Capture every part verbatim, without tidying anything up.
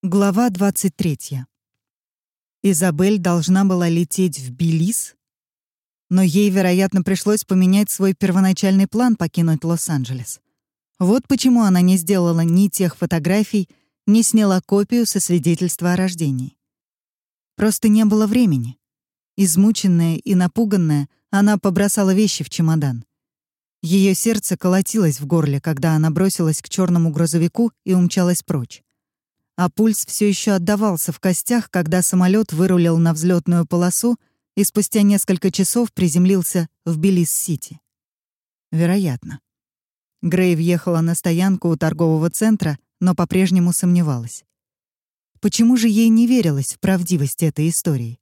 Глава двадцать третья. Изабель должна была лететь в Белиз, но ей, вероятно, пришлось поменять свой первоначальный план покинуть Лос-Анджелес. Вот почему она не сделала ни тех фотографий, ни сняла копию со свидетельства о рождении. Просто не было времени. Измученная и напуганная, она побросала вещи в чемодан. Ее сердце колотилось в горле, когда она бросилась к черному грузовику и умчалась прочь. А пульс все еще отдавался в костях, когда самолет вырулил на взлетную полосу и спустя несколько часов приземлился в Белиз-Сити. Вероятно. Грей въехала на стоянку у торгового центра, но по-прежнему сомневалась. Почему же ей не верилось в правдивость этой истории?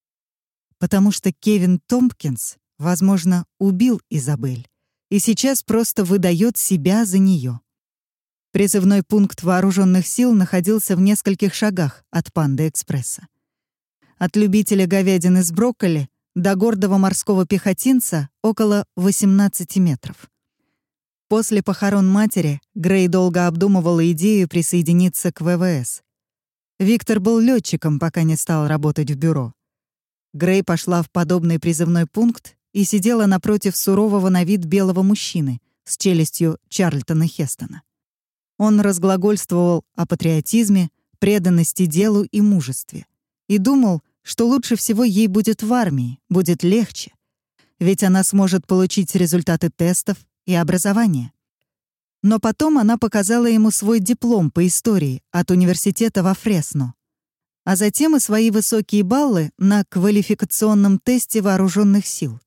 Потому что Кевин Томпкинс, возможно, убил Изабель и сейчас просто выдает себя за нее. Призывной пункт вооруженных сил находился в нескольких шагах от Панда-экспресса. От любителя говядины с брокколи до гордого морского пехотинца около восемнадцати метров. После похорон матери Грей долго обдумывала идею присоединиться к вэ вэ эс. Виктор был летчиком, пока не стал работать в бюро. Грей пошла в подобный призывной пункт и сидела напротив сурового на вид белого мужчины с челюстью Чарльтона Хестона. Он разглагольствовал о патриотизме, преданности делу и мужестве. И думал, что лучше всего ей будет в армии, будет легче. Ведь она сможет получить результаты тестов и образования. Но потом она показала ему свой диплом по истории от университета во Фресно, а затем и свои высокие баллы на квалификационном тесте вооруженных сил.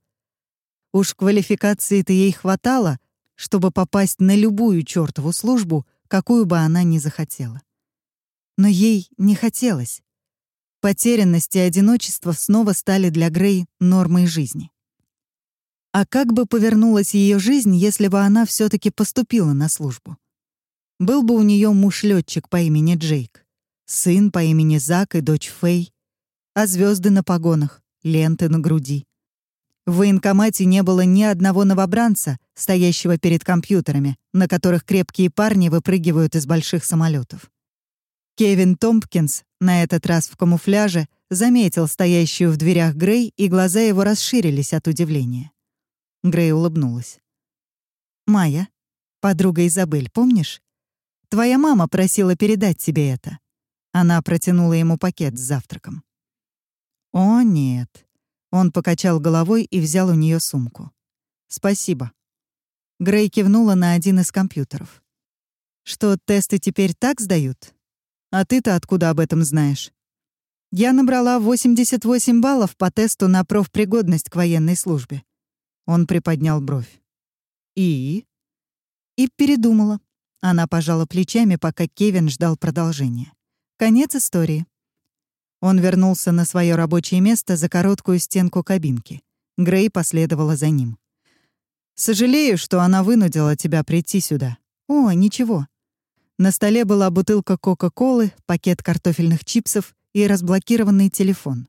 Уж квалификации-то ей хватало, чтобы попасть на любую чёртову службу, какую бы она ни захотела. Но ей не хотелось. Потерянность и одиночество снова стали для Грей нормой жизни. А как бы повернулась ее жизнь, если бы она все таки поступила на службу? Был бы у нее муж-летчик по имени Джейк, сын по имени Зак и дочь Фэй, а звезды на погонах, ленты на груди. В военкомате не было ни одного новобранца, стоящего перед компьютерами, на которых крепкие парни выпрыгивают из больших самолетов. Кевин Томпкинс, на этот раз в камуфляже, заметил стоящую в дверях Грей, и глаза его расширились от удивления. Грей улыбнулась. «Майя, подруга Изабель, помнишь? Твоя мама просила передать тебе это». Она протянула ему пакет с завтраком. «О, нет». Он покачал головой и взял у нее сумку. «Спасибо». Грей кивнула на один из компьютеров. «Что, тесты теперь так сдают? А ты-то откуда об этом знаешь?» «Я набрала восемьдесят восемь баллов по тесту на профпригодность к военной службе». Он приподнял бровь. «И?» «И передумала». Она пожала плечами, пока Кевин ждал продолжения. Конец истории. Он вернулся на свое рабочее место за короткую стенку кабинки. Грей последовала за ним. «Сожалею, что она вынудила тебя прийти сюда». «О, ничего». На столе была бутылка Кока-Колы, пакет картофельных чипсов и разблокированный телефон.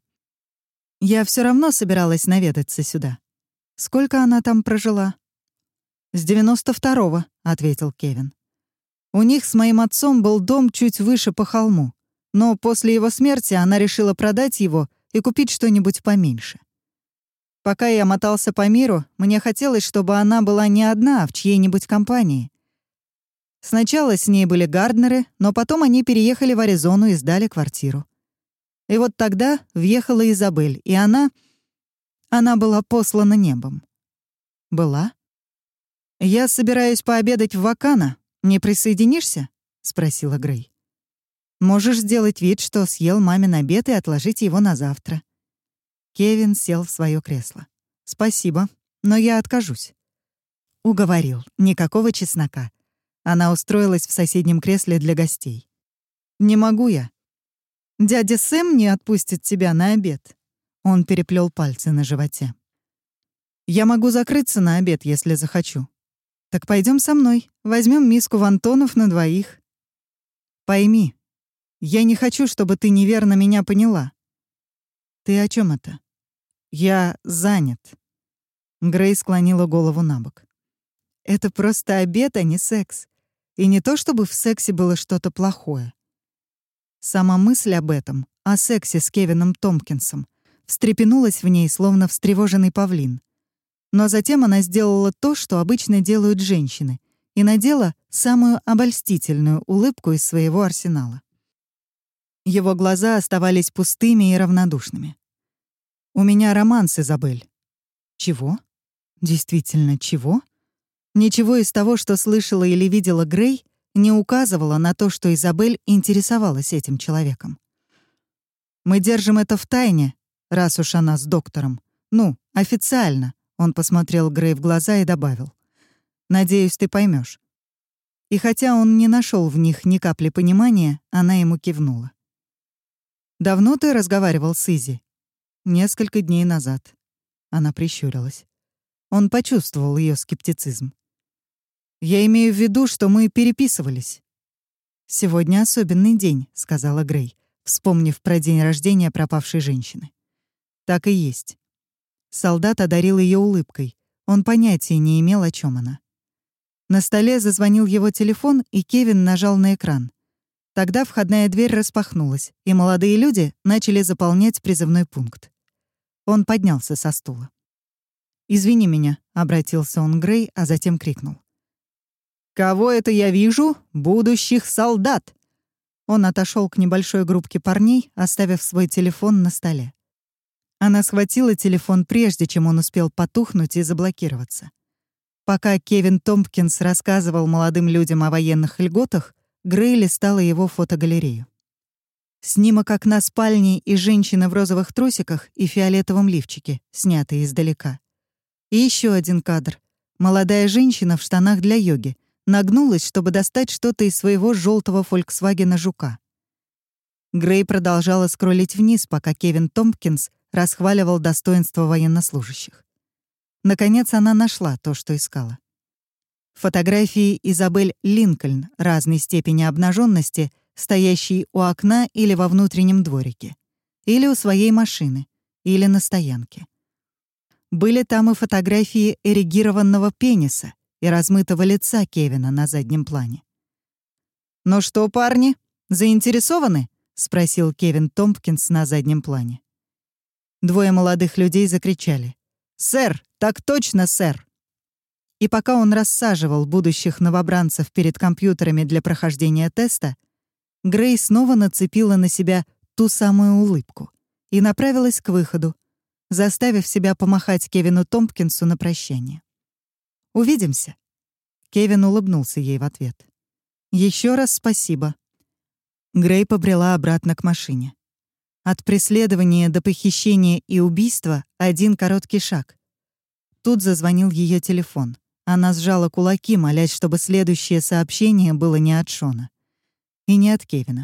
«Я все равно собиралась наведаться сюда. Сколько она там прожила?» «С девяносто второго», — ответил Кевин. «У них с моим отцом был дом чуть выше по холму. Но после его смерти она решила продать его и купить что-нибудь поменьше. Пока я мотался по миру, мне хотелось, чтобы она была не одна, а в чьей-нибудь компании. Сначала с ней были Гарднеры, но потом они переехали в Аризону и сдали квартиру. И вот тогда въехала Изабель, и она... Она была послана небом». «Была?» «Я собираюсь пообедать в Вакано. Не присоединишься?» — спросила Грей. «Можешь сделать вид, что съел мамин обед и отложить его на завтра». Кевин сел в свое кресло. «Спасибо, но я откажусь». Уговорил. Никакого чеснока. Она устроилась в соседнем кресле для гостей. «Не могу я. Дядя Сэм не отпустит тебя на обед». Он переплел пальцы на животе. «Я могу закрыться на обед, если захочу. Так пойдем со мной. Возьмем миску вонтонов на двоих. Пойми, я не хочу, чтобы ты неверно меня поняла». «Ты о чем это?» «Я занят». Грей склонила голову набок. «Это просто обед, а не секс. И не то, чтобы в сексе было что-то плохое. Сама мысль об этом, о сексе с Кевином Томпкинсом, встрепенулась в ней, словно встревоженный павлин. Но затем она сделала то, что обычно делают женщины, и надела самую обольстительную улыбку из своего арсенала. Его глаза оставались пустыми и равнодушными. «У меня роман с Изабель». «Чего? Действительно, чего?» Ничего из того, что слышала или видела Грей, не указывало на то, что Изабель интересовалась этим человеком. «Мы держим это в тайне, раз уж она с доктором. Ну, официально», — он посмотрел Грей в глаза и добавил. «Надеюсь, ты поймешь». И хотя он не нашел в них ни капли понимания, она ему кивнула. «Давно ты разговаривал с Изи?» «Несколько дней назад». Она прищурилась. Он почувствовал ее скептицизм. «Я имею в виду, что мы переписывались». «Сегодня особенный день», — сказала Грей, вспомнив про день рождения пропавшей женщины. «Так и есть». Солдат одарил ее улыбкой. Он понятия не имел, о чем она. На столе зазвонил его телефон, и Кевин нажал на экран. Тогда входная дверь распахнулась, и молодые люди начали заполнять призывной пункт. Он поднялся со стула. «Извини меня», — обратился он к Грей, а затем крикнул. «Кого это я вижу? Будущих солдат!» Он отошел к небольшой группке парней, оставив свой телефон на столе. Она схватила телефон, прежде чем он успел потухнуть и заблокироваться. Пока Кевин Томпкинс рассказывал молодым людям о военных льготах, Грей листала его фотогалерею. Снимок окна спальни и женщины в розовых трусиках и фиолетовом лифчике, снятый издалека. И еще один кадр. Молодая женщина в штанах для йоги нагнулась, чтобы достать что-то из своего желтого «Фольксвагена Жука». Грей продолжала скроллить вниз, пока Кевин Томпкинс расхваливал достоинство военнослужащих. Наконец она нашла то, что искала. Фотографии Изабель Линкольн разной степени обнаженности, стоящей у окна или во внутреннем дворике, или у своей машины, или на стоянке. Были там и фотографии эрегированного пениса и размытого лица Кевина на заднем плане. «Ну что, парни, заинтересованы?» — спросил Кевин Томпкинс на заднем плане. Двое молодых людей закричали. «Сэр, так точно, сэр!» И пока он рассаживал будущих новобранцев перед компьютерами для прохождения теста, Грей снова нацепила на себя ту самую улыбку и направилась к выходу, заставив себя помахать Кевину Томпкинсу на прощание. «Увидимся». Кевин улыбнулся ей в ответ. «Еще раз спасибо». Грей побрела обратно к машине. От преследования до похищения и убийства один короткий шаг. Тут зазвонил ее телефон. Она сжала кулаки, молясь, чтобы следующее сообщение было не от Шона. И не от Кевина.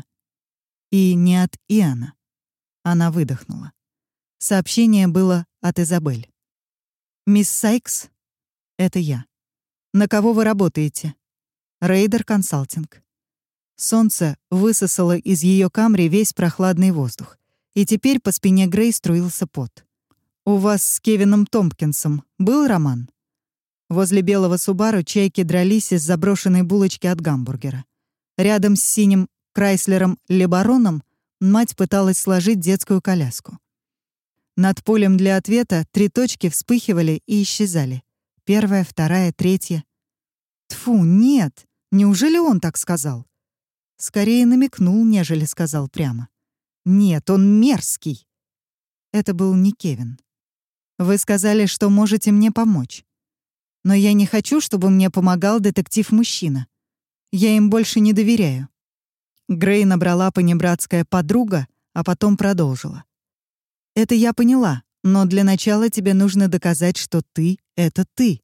И не от Иана. Она выдохнула. Сообщение было от Изабель. «Мисс Сайкс, это я. На кого вы работаете?» «Рейдер Консалтинг». Солнце высосало из ее камри весь прохладный воздух, и теперь по спине Грей струился пот. «У вас с Кевином Томпкинсом был роман?» Возле белого Субару чайки дрались из заброшенной булочки от гамбургера. Рядом с синим Крайслером Лебароном мать пыталась сложить детскую коляску. Над полем для ответа три точки вспыхивали и исчезали. Первая, вторая, третья. Тфу, нет! Неужели он так сказал? Скорее намекнул, нежели сказал прямо. Нет, он мерзкий. Это был не Кевин. Вы сказали, что можете мне помочь. Но я не хочу, чтобы мне помогал детектив-мужчина. Я им больше не доверяю. Грей набрала понебратская подруга, а потом продолжила. Это я поняла, но для начала тебе нужно доказать, что ты — это ты.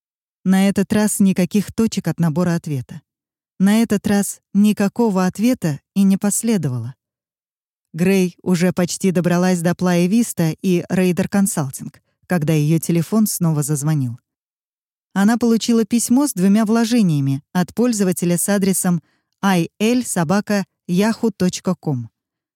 На этот раз никаких точек от набора ответа. На этот раз никакого ответа и не последовало. Грей уже почти добралась до Плая Виста и Рейдер Консалтинг, когда ее телефон снова зазвонил. Она получила письмо с двумя вложениями от пользователя с адресом ай эл собака яху точка ком.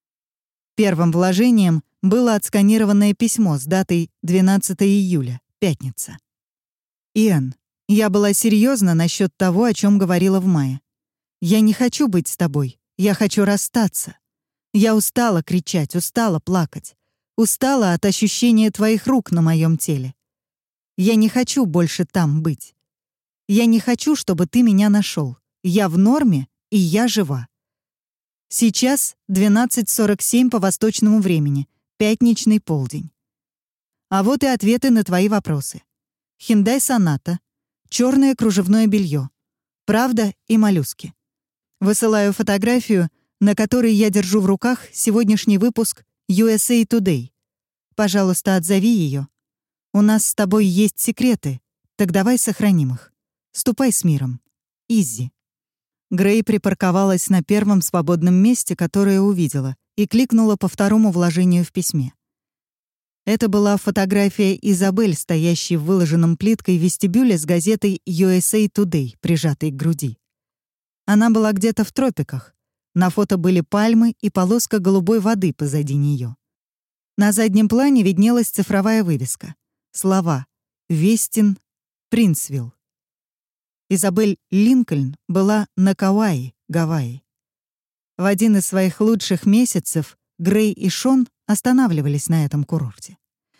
Первым вложением было отсканированное письмо с датой двенадцатого июля, пятница. «Иэн, я была серьезна насчет того, о чем говорила в мае. Я не хочу быть с тобой, я хочу расстаться. Я устала кричать, устала плакать. Устала от ощущения твоих рук на моем теле. Я не хочу больше там быть. Я не хочу, чтобы ты меня нашел. Я в норме, и я жива. Сейчас двенадцать сорок семь по восточному времени, пятничный полдень. А вот и ответы на твои вопросы. Hyundai Sonata, черное кружевное белье, правда и моллюски. Высылаю фотографию, на которой я держу в руках сегодняшний выпуск ю эс эй Today. Пожалуйста, отзови ее. У нас с тобой есть секреты, так давай сохраним их. Ступай с миром. Иззи. Грей припарковалась на первом свободном месте, которое увидела, и кликнула по второму вложению в письме. Это была фотография Изабель, стоящей в выложенном плиткой вестибюле с газетой ю эс эй Today, прижатой к груди. Она была где-то в тропиках. На фото были пальмы и полоска голубой воды позади нее. На заднем плане виднелась цифровая вывеска. Слова «Вестин, Принсвилл». Изабель Линкольн была на Кауаи, Гавайи. В один из своих лучших месяцев Грей и Шон останавливались на этом курорте.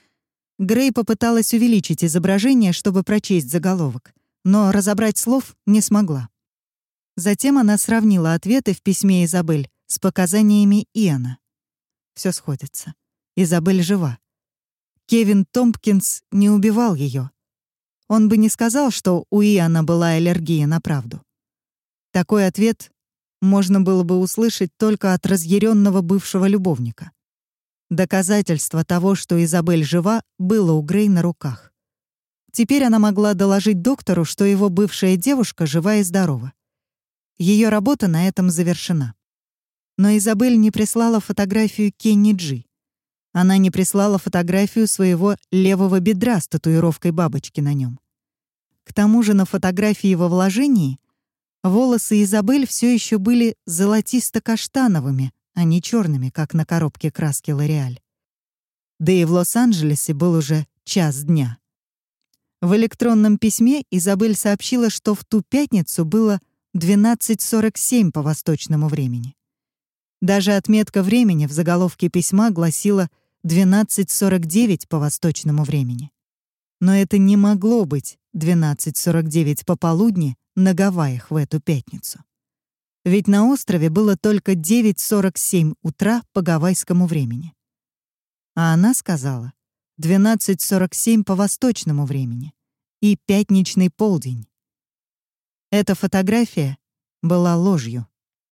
Грей попыталась увеличить изображение, чтобы прочесть заголовок, но разобрать слов не смогла. Затем она сравнила ответы в письме Изабель с показаниями Иана. Все сходится. Изабель жива. Кевин Томпкинс не убивал ее. Он бы не сказал, что у Иана была аллергия на правду. Такой ответ можно было бы услышать только от разъяренного бывшего любовника. Доказательство того, что Изабель жива, было у Грей на руках. Теперь она могла доложить доктору, что его бывшая девушка жива и здорова. Ее работа на этом завершена. Но Изабель не прислала фотографию Кенни Джи. Она не прислала фотографию своего левого бедра с татуировкой бабочки на нем. К тому же на фотографии во вложении волосы Изабель все еще были золотисто-каштановыми, а не черными, как на коробке краски L'Oréal. Да и в Лос-Анджелесе был уже час дня. В электронном письме Изабель сообщила, что в ту пятницу было двенадцать сорок семь по восточному времени. Даже отметка времени в заголовке письма гласила двенадцать сорок девять по восточному времени. Но это не могло быть двенадцать сорок девять пополудни на Гавайях в эту пятницу. Ведь на острове было только девять сорок семь утра по гавайскому времени. А она сказала двенадцать сорок семь по восточному времени и пятничный полдень. Эта фотография была ложью.